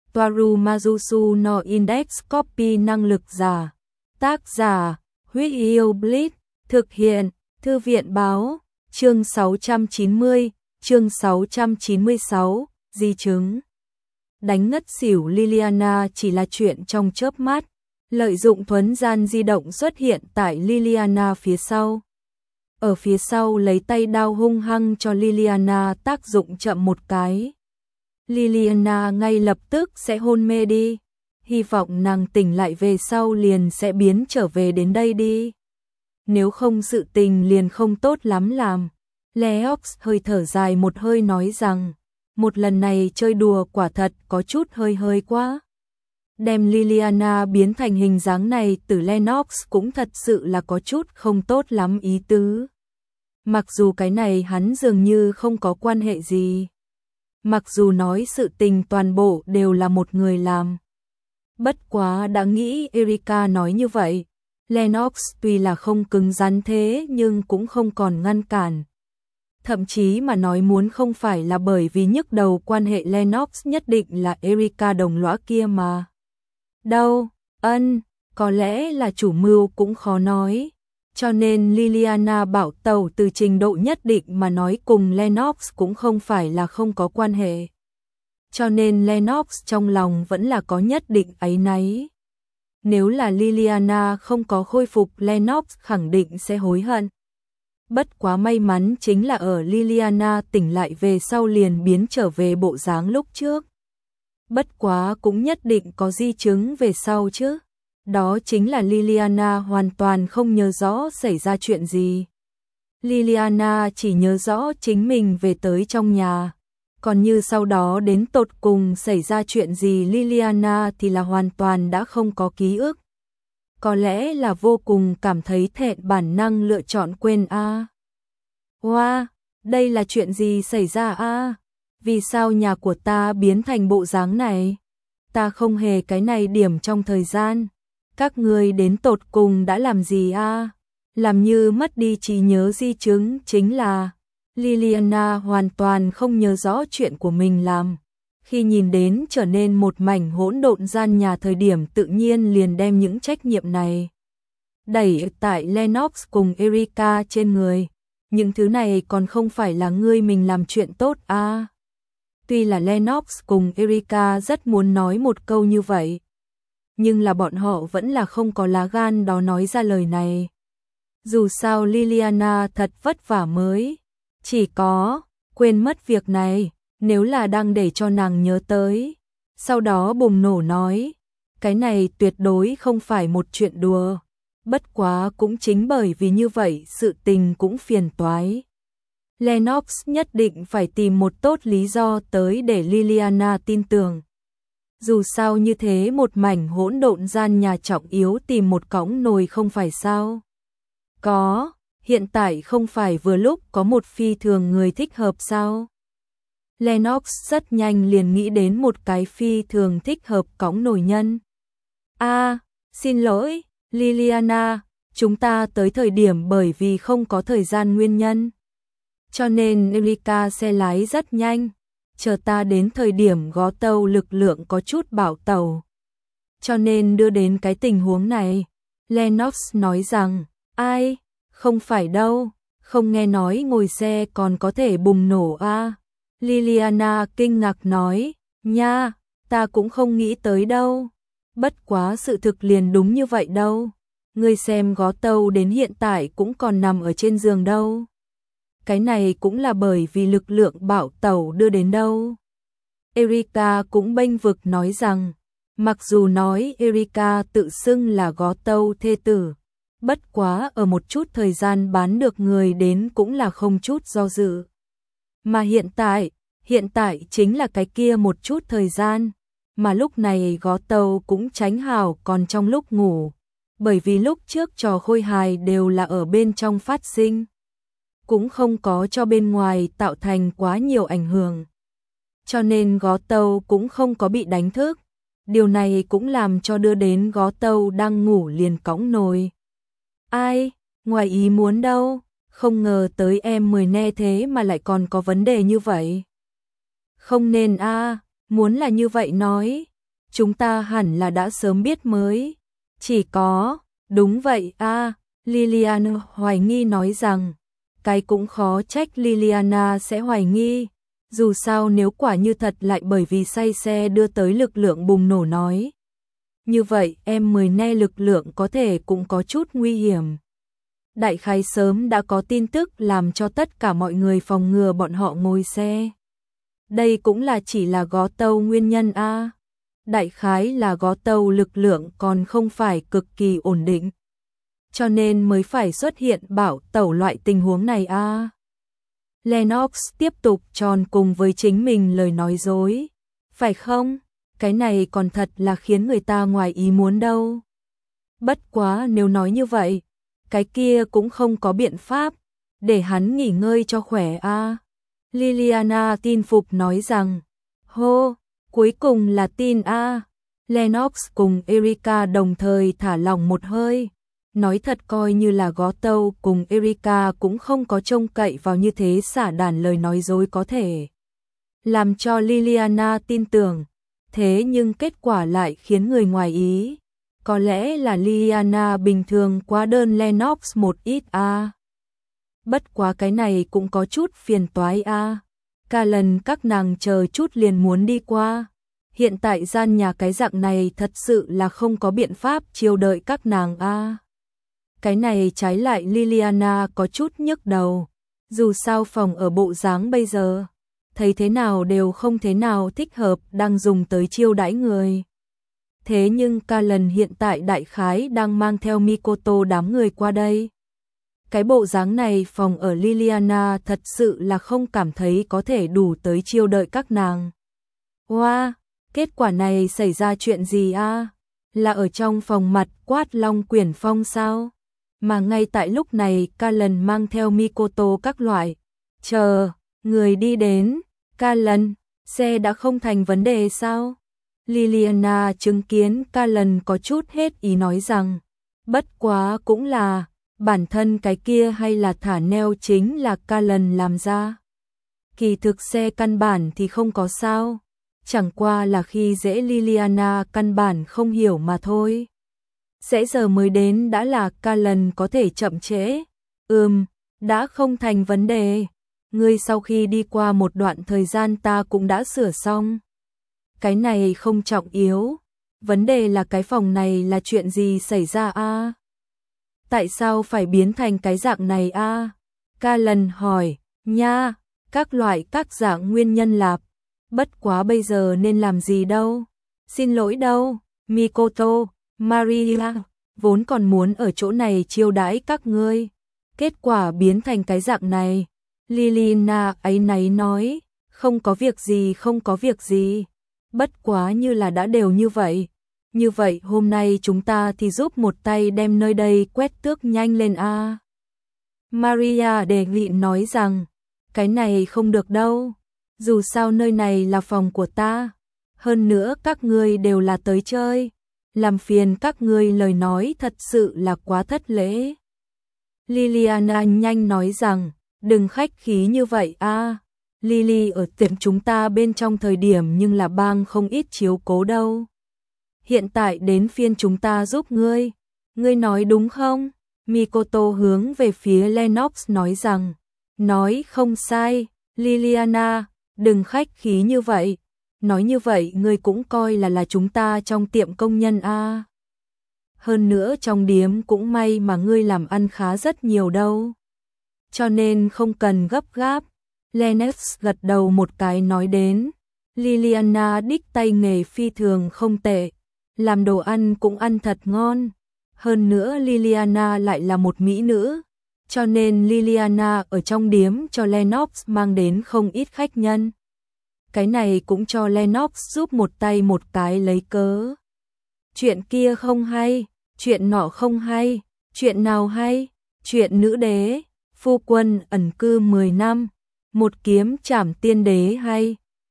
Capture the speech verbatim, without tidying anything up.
Toaru Majusu no Index Copy năng lực giả. Tác giả, Huyết Yêu Blitz, thực hiện, Thư viện báo, chương sáu trăm chín mươi, chương sáu trăm chín mươi sáu, di chứng. Đánh ngất xỉu Liliana chỉ là chuyện trong chớp mắt, lợi dụng thuấn gian di động xuất hiện tại Liliana phía sau. Ở phía sau lấy tay đao hung hăng cho Liliana tác dụng chậm một cái. Liliana ngay lập tức sẽ hôn mê đi. Hy vọng nàng tỉnh lại về sau liền sẽ biến trở về đến đây đi. Nếu không sự tình liền không tốt lắm làm. Leox hơi thở dài một hơi nói rằng, một lần này chơi đùa quả thật có chút hơi hơi quá. Đem Liliana biến thành hình dáng này từ Lennox cũng thật sự là có chút không tốt lắm ý tứ. Mặc dù cái này hắn dường như không có quan hệ gì. Mặc dù nói sự tình toàn bộ đều là một người làm. Bất quá đã nghĩ Erika nói như vậy. Lennox tuy là không cứng rắn thế nhưng cũng không còn ngăn cản. Thậm chí mà nói muốn không phải là bởi vì nhức đầu quan hệ Lennox nhất định là Erika đồng lõa kia mà. Đâu, ân, có lẽ là chủ mưu cũng khó nói. Cho nên Liliana bảo tẩu từ trình độ nhất định mà nói cùng Lennox cũng không phải là không có quan hệ. Cho nên Lennox trong lòng vẫn là có nhất định áy náy. Nếu là Liliana không có khôi phục Lennox khẳng định sẽ hối hận. Bất quá may mắn chính là ở Liliana tỉnh lại về sau liền biến trở về bộ dáng lúc trước. Bất quá cũng nhất định có di chứng về sau chứ. Đó chính là Liliana hoàn toàn không nhớ rõ xảy ra chuyện gì. Liliana chỉ nhớ rõ chính mình về tới trong nhà. Còn như sau đó đến tột cùng xảy ra chuyện gì Liliana thì là hoàn toàn đã không có ký ức. Có lẽ là vô cùng cảm thấy thẹn bản năng lựa chọn quên a. À. Wow, đây là chuyện gì xảy ra a? À? Vì sao nhà của ta biến thành bộ dáng này? Ta không hề cái này điểm trong thời gian. Các người đến tột cùng đã làm gì a? À? Làm như mất đi trí nhớ di chứng chính là Liliana hoàn toàn không nhớ rõ chuyện của mình làm. Khi nhìn đến trở nên một mảnh hỗn độn gian nhà thời điểm tự nhiên liền đem những trách nhiệm này đẩy tại Lennox cùng Erika trên người. Những thứ này còn không phải là ngươi mình làm chuyện tốt à. Tuy là Lennox cùng Erika rất muốn nói một câu như vậy. Nhưng là bọn họ vẫn là không có lá gan đó nói ra lời này. Dù sao Liliana thật vất vả mới. Chỉ có, quên mất việc này, nếu là đang để cho nàng nhớ tới. Sau đó bùng nổ nói, cái này tuyệt đối không phải một chuyện đùa. Bất quá cũng chính bởi vì như vậy sự tình cũng phiền toái. Lennox nhất định phải tìm một tốt lý do tới để Liliana tin tưởng. Dù sao như thế một mảnh hỗn độn gian nhà trọng yếu tìm một cõng nồi không phải sao. Có, hiện tại không phải vừa lúc có một phi thường người thích hợp sao. Lennox rất nhanh liền nghĩ đến một cái phi thường thích hợp cõng nồi nhân. A, à, xin lỗi, Liliana, chúng ta tới thời điểm bởi vì không có thời gian nguyên nhân. Cho nên Erika xe lái rất nhanh, chờ ta đến thời điểm gó tàu lực lượng có chút bảo tàu. Cho nên đưa đến cái tình huống này, Lennox nói rằng, ai, không phải đâu, không nghe nói ngồi xe còn có thể bùng nổ à. Liliana kinh ngạc nói, nha, ta cũng không nghĩ tới đâu. Bất quá sự thực liền đúng như vậy đâu. Ngươi xem gó tàu đến hiện tại cũng còn nằm ở trên giường đâu. Cái này cũng là bởi vì lực lượng bảo tàu đưa đến đâu. Erika cũng bênh vực nói rằng, mặc dù nói Erika tự xưng là gó tàu thê tử, bất quá ở một chút thời gian bán được người đến cũng là không chút do dự. Mà hiện tại, hiện tại chính là cái kia một chút thời gian, mà lúc này gó tàu cũng tránh hảo còn trong lúc ngủ, bởi vì lúc trước trò khôi hài đều là ở bên trong phát sinh, cũng không có cho bên ngoài tạo thành quá nhiều ảnh hưởng. Cho nên gó tàu cũng không có bị đánh thức, điều này cũng làm cho đưa đến gó tàu đang ngủ liền cõng nồi. Ai, ngoài ý muốn đâu, không ngờ tới em mười ne thế mà lại còn có vấn đề như vậy. Không nên a, à, muốn là như vậy nói, chúng ta hẳn là đã sớm biết mới. Chỉ có, đúng vậy a, Liliana hoài nghi nói rằng, cái cũng khó trách Liliana sẽ hoài nghi. Dù sao nếu quả như thật lại bởi vì say xe đưa tới lực lượng bùng nổ nói. Như vậy em mười ne lực lượng có thể cũng có chút nguy hiểm. Đại khái sớm đã có tin tức làm cho tất cả mọi người phòng ngừa bọn họ ngồi xe. Đây cũng là chỉ là gó tàu nguyên nhân a. Đại khái là gó tàu lực lượng còn không phải cực kỳ ổn định. Cho nên mới phải xuất hiện bảo tẩu loại tình huống này a. Lennox tiếp tục tròn cùng với chính mình lời nói dối. Phải không? Cái này còn thật là khiến người ta ngoài ý muốn đâu. Bất quá nếu nói như vậy, cái kia cũng không có biện pháp, để hắn nghỉ ngơi cho khỏe a. Liliana tin phục nói rằng, hô, cuối cùng là tin a. Lennox cùng Erika đồng thời thả lỏng một hơi. Nói thật coi như là gó tâu cùng Erika cũng không có trông cậy vào như thế xả đàn lời nói dối có thể làm cho Liliana tin tưởng. Thế nhưng kết quả lại khiến người ngoài ý. Có lẽ là Liliana bình thường quá đơn Lennox một ít a. À. Bất quá cái này cũng có chút phiền toái a. À. Cả lần các nàng chờ chút liền muốn đi qua. Hiện tại gian nhà cái dạng này thật sự là không có biện pháp chiêu đợi các nàng a. À. Cái này trái lại Liliana có chút nhức đầu. Dù sao phòng ở bộ dáng bây giờ, thấy thế nào đều không thế nào thích hợp đang dùng tới chiêu đãi người. Thế nhưng ca lần hiện tại đại khái đang mang theo Mikoto đám người qua đây. Cái bộ dáng này phòng ở Liliana thật sự là không cảm thấy có thể đủ tới chiêu đợi các nàng. Wow, kết quả này xảy ra chuyện gì a? À? Là ở trong phòng mặt quát Long Quyển Phong sao? Mà ngay tại lúc này ca lần mang theo Mikoto các loại. Chờ, người đi đến, ca lần, xe đã không thành vấn đề sao? Liliana chứng kiến ca lần có chút hết ý nói rằng, bất quá cũng là, bản thân cái kia hay là thả neo chính là ca lần làm ra. Kỳ thực xe căn bản thì không có sao, chẳng qua là khi dễ Liliana căn bản không hiểu mà thôi. Sẽ giờ mới đến đã là ca lần có thể chậm trễ. Ừm, đã không thành vấn đề. Ngươi sau khi đi qua một đoạn thời gian ta cũng đã sửa xong. Cái này không trọng yếu. Vấn đề là cái phòng này là chuyện gì xảy ra a? À? Tại sao phải biến thành cái dạng này a? À? Ca lần hỏi, nha, các loại các dạng nguyên nhân lạp. Bất quá bây giờ nên làm gì đâu? Xin lỗi đâu, Mikoto, Maria, vốn còn muốn ở chỗ này chiêu đãi các ngươi. Kết quả biến thành cái dạng này. Liliana áy náy nói, không có việc gì không có việc gì. Bất quá như là đã đều như vậy. Như vậy hôm nay chúng ta thì giúp một tay đem nơi đây quét tước nhanh lên a. À. Maria đề nghị nói rằng, cái này không được đâu. Dù sao nơi này là phòng của ta. Hơn nữa các ngươi đều là tới chơi. Làm phiền các ngươi lời nói thật sự là quá thất lễ. Liliana nhanh nói rằng, đừng khách khí như vậy a. À. Lily ở tiệm chúng ta bên trong thời điểm nhưng là bang không ít chiếu cố đâu. Hiện tại đến phiên chúng ta giúp ngươi. Ngươi nói đúng không? Mikoto hướng về phía Lennox nói rằng, nói không sai, Liliana, đừng khách khí như vậy. Nói như vậy ngươi cũng coi là là chúng ta trong tiệm công nhân a. À. Hơn nữa trong điếm cũng may mà ngươi làm ăn khá rất nhiều đâu. Cho nên không cần gấp gáp. Lennox gật đầu một cái nói đến. Liliana đích tay nghề phi thường không tệ. Làm đồ ăn cũng ăn thật ngon. Hơn nữa Liliana lại là một mỹ nữ. Cho nên Liliana ở trong điếm cho Lennox mang đến không ít khách nhân. Cái này cũng cho Lennox giúp một tay một cái lấy cớ. Chuyện kia không hay, chuyện nọ không hay, chuyện nào hay, chuyện nữ đế, phu quân ẩn cư mười năm, một kiếm trảm tiên đế hay.